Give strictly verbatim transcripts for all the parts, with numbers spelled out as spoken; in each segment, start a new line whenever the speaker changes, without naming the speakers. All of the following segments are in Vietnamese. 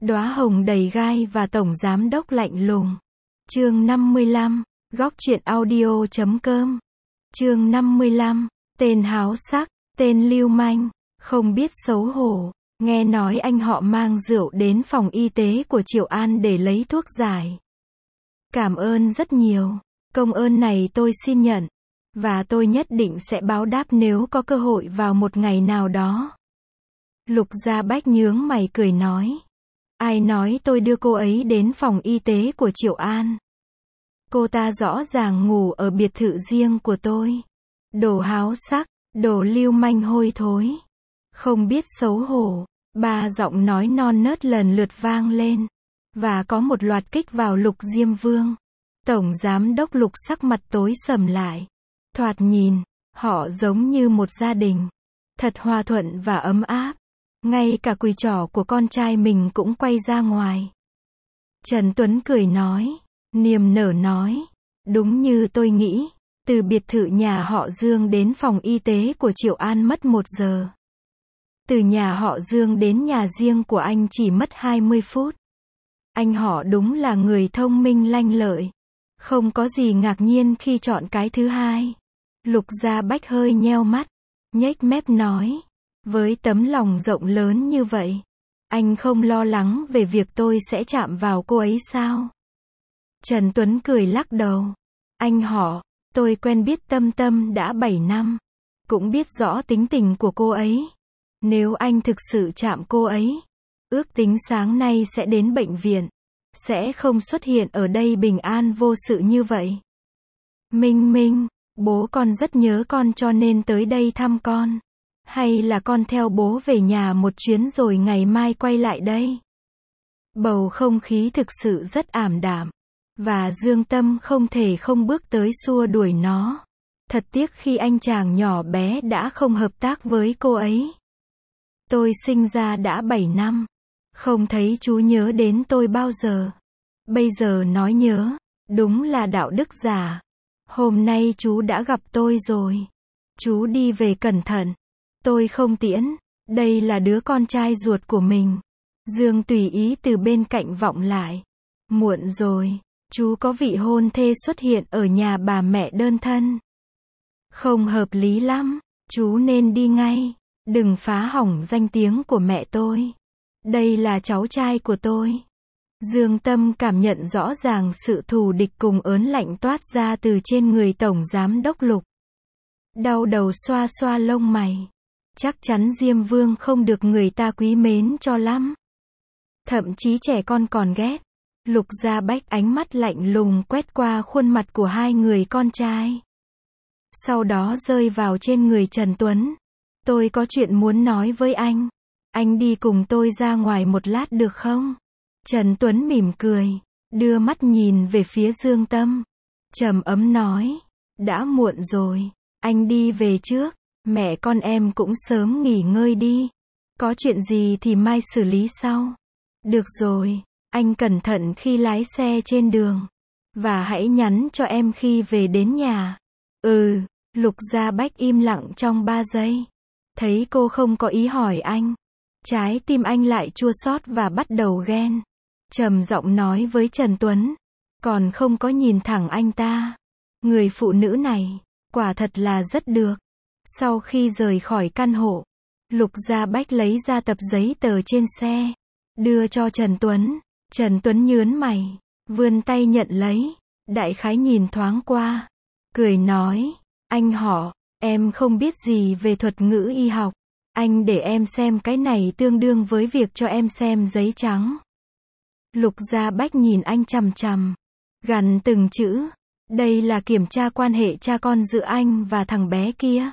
Đóa hồng đầy gai và tổng giám đốc lạnh lùng. Chương năm mươi lăm, góc truyện audio chấm com. Chương năm mươi lăm, tên háo sắc, tên lưu manh, không biết xấu hổ. Nghe nói anh họ mang rượu đến phòng y tế của Triệu An để lấy thuốc giải. Cảm ơn rất nhiều. Công ơn này tôi xin nhận. Và tôi nhất định sẽ báo đáp nếu có cơ hội vào một ngày nào đó. Lục Gia Bách nhướng mày cười nói. Ai nói tôi đưa cô ấy đến phòng y tế của Triệu An? Cô ta rõ ràng ngủ ở biệt thự riêng của tôi. Đồ háo sắc, đồ lưu manh hôi thối. Không biết xấu hổ. Ba giọng nói non nớt lần lượt vang lên. Và có một loạt kích vào Lục Diêm Vương. Tổng giám đốc Lục sắc mặt tối sầm lại. Thoạt nhìn, họ giống như một gia đình. Thật hòa thuận và ấm áp. Ngay cả quỳ trỏ của con trai mình cũng quay ra ngoài. Trần Tuấn cười nói. Niềm nở nói. Đúng như tôi nghĩ. Từ biệt thự nhà họ Dương đến phòng y tế của Triệu An mất một giờ. Từ nhà họ Dương đến nhà riêng của anh chỉ mất hai mươi phút. Anh họ đúng là người thông minh lanh lợi. Không có gì ngạc nhiên khi chọn cái thứ hai. Lục Gia Bách hơi nheo mắt. Nhếch mép nói. Với tấm lòng rộng lớn như vậy, anh không lo lắng về việc tôi sẽ chạm vào cô ấy sao? Trần Tuấn cười lắc đầu. Anh họ, tôi quen biết Tâm Tâm đã bảy năm. Cũng biết rõ tính tình của cô ấy. Nếu anh thực sự chạm cô ấy, ước tính sáng nay sẽ đến bệnh viện. Sẽ không xuất hiện ở đây bình an vô sự như vậy. Minh Minh, bố con rất nhớ con cho nên tới đây thăm con. Hay là con theo bố về nhà một chuyến rồi ngày mai quay lại đây? Bầu không khí thực sự rất ảm đạm. Và Dương Tâm không thể không bước tới xua đuổi nó. Thật tiếc khi anh chàng nhỏ bé đã không hợp tác với cô ấy. Tôi sinh ra đã bảy năm. Không thấy chú nhớ đến tôi bao giờ. Bây giờ nói nhớ, đúng là đạo đức giả. Hôm nay chú đã gặp tôi rồi. Chú đi về cẩn thận. Tôi không tiễn. Đây là đứa con trai ruột của mình. Dương tùy ý từ bên cạnh vọng lại. Muộn rồi. Chú có vị hôn thê xuất hiện ở nhà bà mẹ đơn thân. Không hợp lý lắm. Chú nên đi ngay. Đừng phá hỏng danh tiếng của mẹ tôi. Đây là cháu trai của tôi. Dương Tâm cảm nhận rõ ràng sự thù địch cùng ớn lạnh toát ra từ trên người Tổng Giám đốc Lục. Đau đầu xoa xoa lông mày. Chắc chắn Diêm Vương không được người ta quý mến cho lắm. Thậm chí trẻ con còn ghét. Lục Gia Bách ánh mắt lạnh lùng quét qua khuôn mặt của hai người con trai. Sau đó rơi vào trên người Trần Tuấn. Tôi có chuyện muốn nói với anh. Anh đi cùng tôi ra ngoài một lát được không? Trần Tuấn mỉm cười. Đưa mắt nhìn về phía Dương Tâm. Trầm ấm nói. Đã muộn rồi. Anh đi về trước. Mẹ con em cũng sớm nghỉ ngơi đi. Có chuyện gì thì mai xử lý sau. Được rồi. Anh cẩn thận khi lái xe trên đường. Và hãy nhắn cho em khi về đến nhà. Ừ. Lục Gia Bách im lặng trong ba giây. Thấy cô không có ý hỏi anh. Trái tim anh lại chua xót và bắt đầu ghen. Trầm giọng nói với Trần Tuấn. Còn không có nhìn thẳng anh ta. Người phụ nữ này, quả thật là rất được. Sau khi rời khỏi căn hộ, Lục Gia Bách lấy ra tập giấy tờ trên xe. Đưa cho Trần Tuấn. Trần Tuấn nhớn mày. Vươn tay nhận lấy. Đại khái nhìn thoáng qua. Cười nói. Anh họ, em không biết gì về thuật ngữ y học. Anh để em xem cái này tương đương với việc cho em xem giấy trắng. Lục Gia Bách nhìn anh chằm chằm. Gằn từng chữ. Đây là kiểm tra quan hệ cha con giữa anh và thằng bé kia.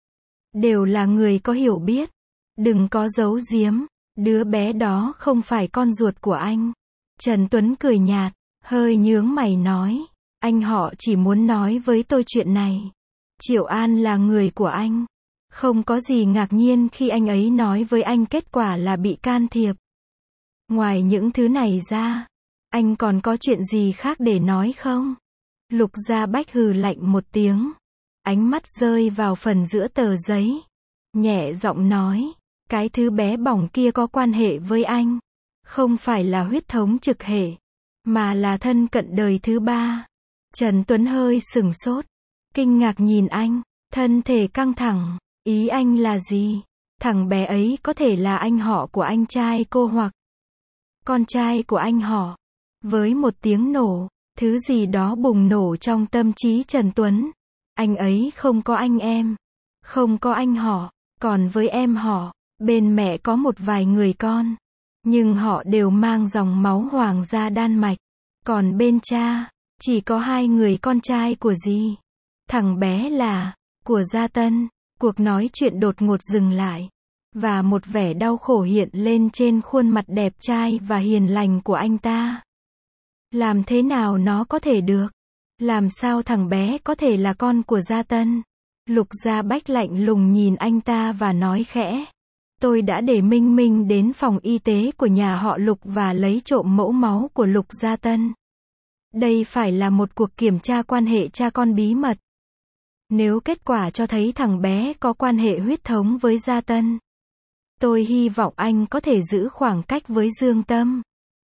Đều là người có hiểu biết. Đừng có giấu giếm. Đứa bé đó không phải con ruột của anh. Trần Tuấn cười nhạt. Hơi nhướng mày nói. Anh họ chỉ muốn nói với tôi chuyện này. Triệu An là người của anh. Không có gì ngạc nhiên khi anh ấy nói với anh kết quả là bị can thiệp. Ngoài những thứ này ra, anh còn có chuyện gì khác để nói không? Lục Gia Bách hừ lạnh một tiếng. Ánh mắt rơi vào phần giữa tờ giấy. Nhẹ giọng nói. Cái thứ bé bỏng kia có quan hệ với anh. Không phải là huyết thống trực hệ, mà là thân cận đời thứ ba. Trần Tuấn hơi sửng sốt, kinh ngạc nhìn anh, thân thể căng thẳng, ý anh là gì? Thằng bé ấy có thể là anh họ của anh trai cô hoặc con trai của anh họ. Với một tiếng nổ, thứ gì đó bùng nổ trong tâm trí Trần Tuấn. Anh ấy không có anh em, không có anh họ, còn với em họ, bên mẹ có một vài người con, nhưng họ đều mang dòng máu hoàng gia Đan Mạch. Còn bên cha, chỉ có hai người con trai của dì. Thằng bé là của Gia Tân. Cuộc nói chuyện đột ngột dừng lại, và một vẻ đau khổ hiện lên trên khuôn mặt đẹp trai và hiền lành của anh ta. Làm thế nào nó có thể được? Làm sao thằng bé có thể là con của Gia Tân? Lục Gia Bách lạnh lùng nhìn anh ta và nói khẽ. Tôi đã để Minh Minh đến phòng y tế của nhà họ Lục và lấy trộm mẫu máu của Lục Gia Tân. Đây phải là một cuộc kiểm tra quan hệ cha con bí mật. Nếu kết quả cho thấy thằng bé có quan hệ huyết thống với Gia Tân, tôi hy vọng anh có thể giữ khoảng cách với Dương Tâm.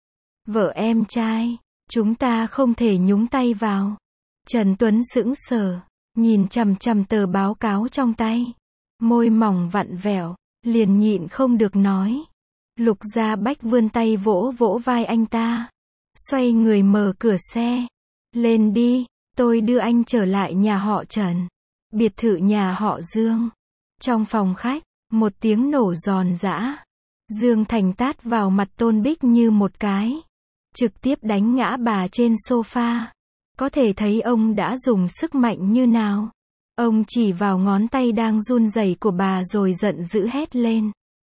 Vợ em trai, chúng ta không thể nhúng tay vào. Trần Tuấn sững sờ, nhìn chằm chằm tờ báo cáo trong tay. Môi mỏng vặn vẹo, liền nhịn không được nói. Lục Gia Bách vươn tay vỗ vỗ vai anh ta. Xoay người mở cửa xe. Lên đi, tôi đưa anh trở lại nhà họ Trần. Biệt thự nhà họ Dương. Trong phòng khách, một tiếng nổ giòn giã. Dương Thành tát vào mặt Tôn Bích như một cái. Trực tiếp đánh ngã bà trên sofa. Có thể thấy ông đã dùng sức mạnh như nào. Ông chỉ vào ngón tay đang run rẩy của bà rồi giận dữ hét lên.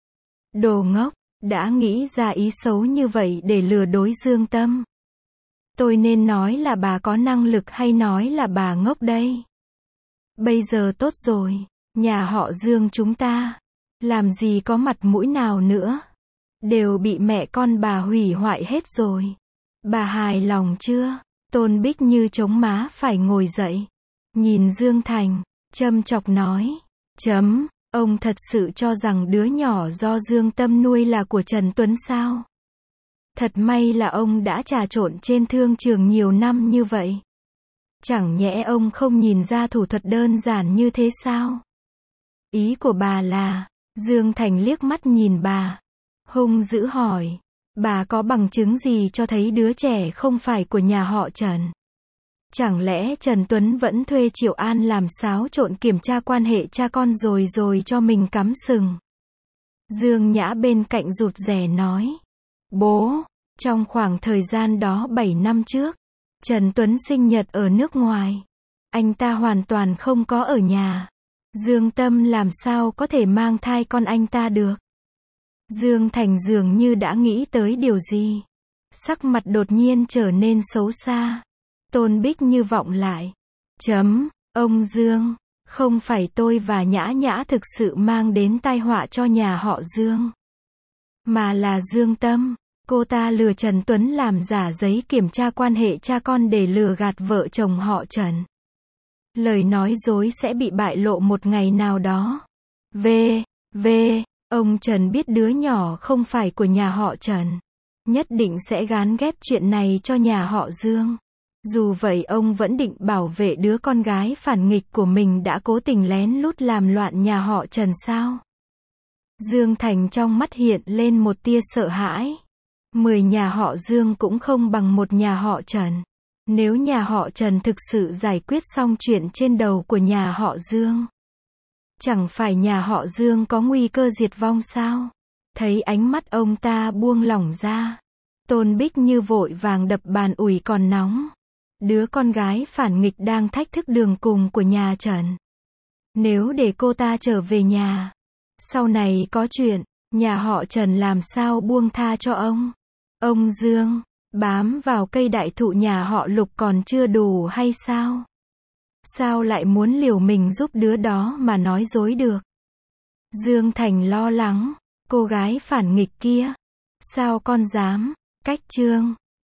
Đồ ngốc, đã nghĩ ra ý xấu như vậy để lừa dối Dương Tâm. Tôi nên nói là bà có năng lực hay nói là bà ngốc đây? Bây giờ tốt rồi, nhà họ Dương chúng ta, làm gì có mặt mũi nào nữa. Đều bị mẹ con bà hủy hoại hết rồi. Bà hài lòng chưa? Tôn Bích như chống má phải ngồi dậy. Nhìn Dương Thành, châm chọc nói. Chấm, ông thật sự cho rằng đứa nhỏ do Dương Tâm nuôi là của Trần Tuấn sao? Thật may là ông đã trà trộn trên thương trường nhiều năm như vậy. Chẳng nhẽ ông không nhìn ra thủ thuật đơn giản như thế sao? Ý của bà là, Dương Thành liếc mắt nhìn bà. Hung dữ hỏi, bà có bằng chứng gì cho thấy đứa trẻ không phải của nhà họ Trần? Chẳng lẽ Trần Tuấn vẫn thuê Triệu An làm xáo trộn kiểm tra quan hệ cha con rồi rồi cho mình cắm sừng? Dương Nhã bên cạnh rụt rè nói. Bố, trong khoảng thời gian đó bảy năm trước, Trần Tuấn sinh nhật ở nước ngoài. Anh ta hoàn toàn không có ở nhà. Dương Tâm làm sao có thể mang thai con anh ta được? Dương Thành dường như đã nghĩ tới điều gì. Sắc mặt đột nhiên trở nên xấu xa. Tôn Bích như vọng lại. Chấm, ông Dương, không phải tôi và Nhã Nhã thực sự mang đến tai họa cho nhà họ Dương. Mà là Dương Tâm. Cô ta lừa Trần Tuấn làm giả giấy kiểm tra quan hệ cha con để lừa gạt vợ chồng họ Trần. Lời nói dối sẽ bị bại lộ một ngày nào đó. V, V, ông Trần biết đứa nhỏ không phải của nhà họ Trần. Nhất định sẽ gán ghép chuyện này cho nhà họ Dương. Dù vậy ông vẫn định bảo vệ đứa con gái phản nghịch của mình đã cố tình lén lút làm loạn nhà họ Trần sao? Dương Thành trong mắt hiện lên một tia sợ hãi. Mười nhà họ Dương cũng không bằng một nhà họ Trần. Nếu nhà họ Trần thực sự giải quyết xong chuyện trên đầu của nhà họ Dương, chẳng phải nhà họ Dương có nguy cơ diệt vong sao? Thấy ánh mắt ông ta buông lỏng ra, Tôn Bích như vội vàng đập bàn ủi còn nóng. Đứa con gái phản nghịch đang thách thức đường cùng của nhà Trần. Nếu để cô ta trở về nhà, sau này có chuyện, nhà họ Trần làm sao buông tha cho ông? Ông Dương, bám vào cây đại thụ nhà họ Lục còn chưa đủ hay sao? Sao lại muốn liều mình giúp đứa đó mà nói dối được? Dương Thành lo lắng, cô gái phản nghịch kia. Sao con dám? Cách chương